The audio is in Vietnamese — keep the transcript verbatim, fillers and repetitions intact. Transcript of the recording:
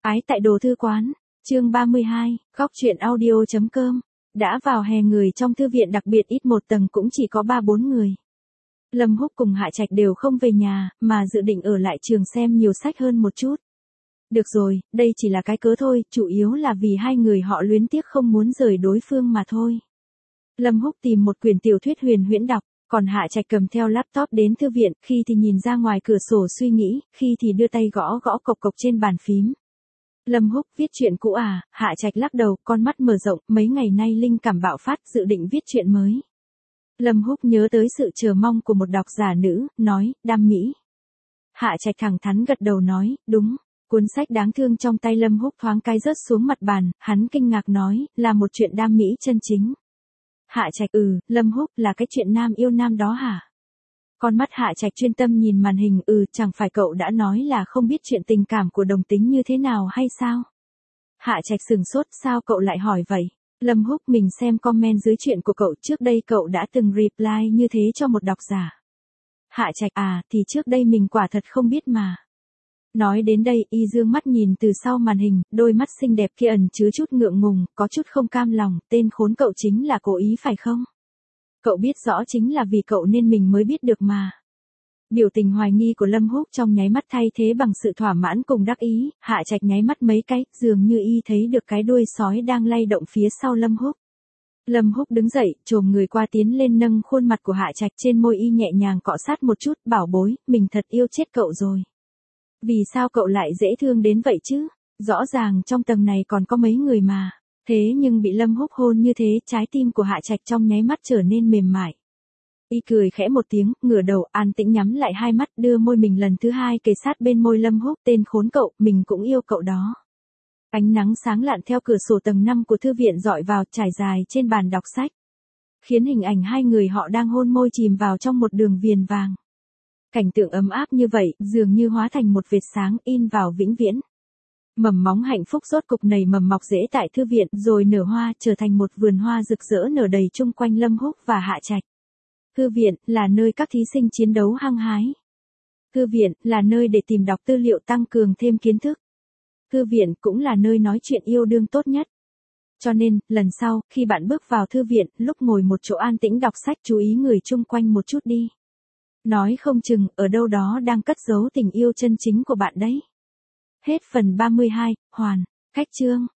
Ái tại đồ thư quán, chương ba mươi hai, góc truyện audio chấm com. Đã vào hè người trong thư viện đặc biệt ít một tầng cũng chỉ có ba bốn người. Lâm Húc cùng Hạ Trạch đều không về nhà, mà dự định ở lại trường xem nhiều sách hơn một chút. Được rồi, đây chỉ là cái cớ thôi, chủ yếu là vì hai người họ luyến tiếc không muốn rời đối phương mà thôi. Lâm Húc tìm một quyển tiểu thuyết huyền huyễn đọc, còn Hạ Trạch cầm theo laptop đến thư viện, khi thì nhìn ra ngoài cửa sổ suy nghĩ, khi thì đưa tay gõ gõ cộc cộc trên bàn phím. Lâm Húc viết chuyện cũ à? Hạ Trạch lắc đầu, con mắt mở rộng, mấy ngày nay linh cảm bạo phát, dự định viết chuyện mới. Lâm Húc nhớ tới sự chờ mong của một độc giả nữ, nói, đam mỹ. Hạ Trạch thẳng thắn gật đầu nói, đúng. Cuốn sách đáng thương trong tay Lâm Húc thoáng cái rớt xuống mặt bàn, hắn kinh ngạc nói, là một chuyện đam mỹ chân chính. Hạ Trạch, ừ, Lâm Húc, là cái chuyện nam yêu nam đó hả? Con mắt Hạ Trạch chuyên tâm nhìn màn hình, ừ, chẳng phải cậu đã nói là không biết chuyện tình cảm của đồng tính như thế nào hay sao? Hạ Trạch sừng sốt, sao cậu lại hỏi vậy? Lâm Húc, mình xem comment dưới chuyện của cậu, trước đây cậu đã từng reply như thế cho một độc giả. Hạ Trạch, à, thì trước đây mình quả thật không biết mà. Nói đến đây, y dương mắt nhìn từ sau màn hình, đôi mắt xinh đẹp kia ẩn chứa chút ngượng ngùng, có chút không cam lòng, tên khốn cậu chính là cố ý phải không? Cậu biết rõ chính là vì cậu nên mình mới biết được mà. Biểu tình hoài nghi của Lâm Húc trong nháy mắt thay thế bằng sự thỏa mãn cùng đắc ý, Hạ Trạch nháy mắt mấy cái, dường như y thấy được cái đuôi sói đang lay động phía sau Lâm Húc. Lâm Húc đứng dậy, chồm người qua tiến lên nâng khuôn mặt của Hạ Trạch, trên môi y nhẹ nhàng cọ sát một chút, bảo bối, mình thật yêu chết cậu rồi. Vì sao cậu lại dễ thương đến vậy chứ? Rõ ràng trong tầng này còn có mấy người mà. Thế nhưng bị Lâm Húc hôn như thế, trái tim của Hạ Trạch trong nháy mắt trở nên mềm mại. Y cười khẽ một tiếng, ngửa đầu, an tĩnh nhắm lại hai mắt, đưa môi mình lần thứ hai kề sát bên môi Lâm Húc, tên khốn cậu, mình cũng yêu cậu đó. Ánh nắng sáng lạn theo cửa sổ tầng năm của thư viện rọi vào, trải dài trên bàn đọc sách. Khiến hình ảnh hai người họ đang hôn môi chìm vào trong một đường viền vàng. Cảnh tượng ấm áp như vậy, dường như hóa thành một vệt sáng, in vào vĩnh viễn. Mầm móng hạnh phúc rốt cục nảy mầm mọc rễ tại thư viện, rồi nở hoa, trở thành một vườn hoa rực rỡ nở đầy chung quanh Lâm Húc và Hạ Trạch. Thư viện, là nơi các thí sinh chiến đấu hăng hái. Thư viện, là nơi để tìm đọc tư liệu tăng cường thêm kiến thức. Thư viện, cũng là nơi nói chuyện yêu đương tốt nhất. Cho nên, lần sau, khi bạn bước vào thư viện, lúc ngồi một chỗ an tĩnh đọc sách, chú ý người chung quanh một chút đi. Nói không chừng, ở đâu đó đang cất giấu tình yêu chân chính của bạn đấy. Hết phần ba mươi hai, hoàn, cách chương.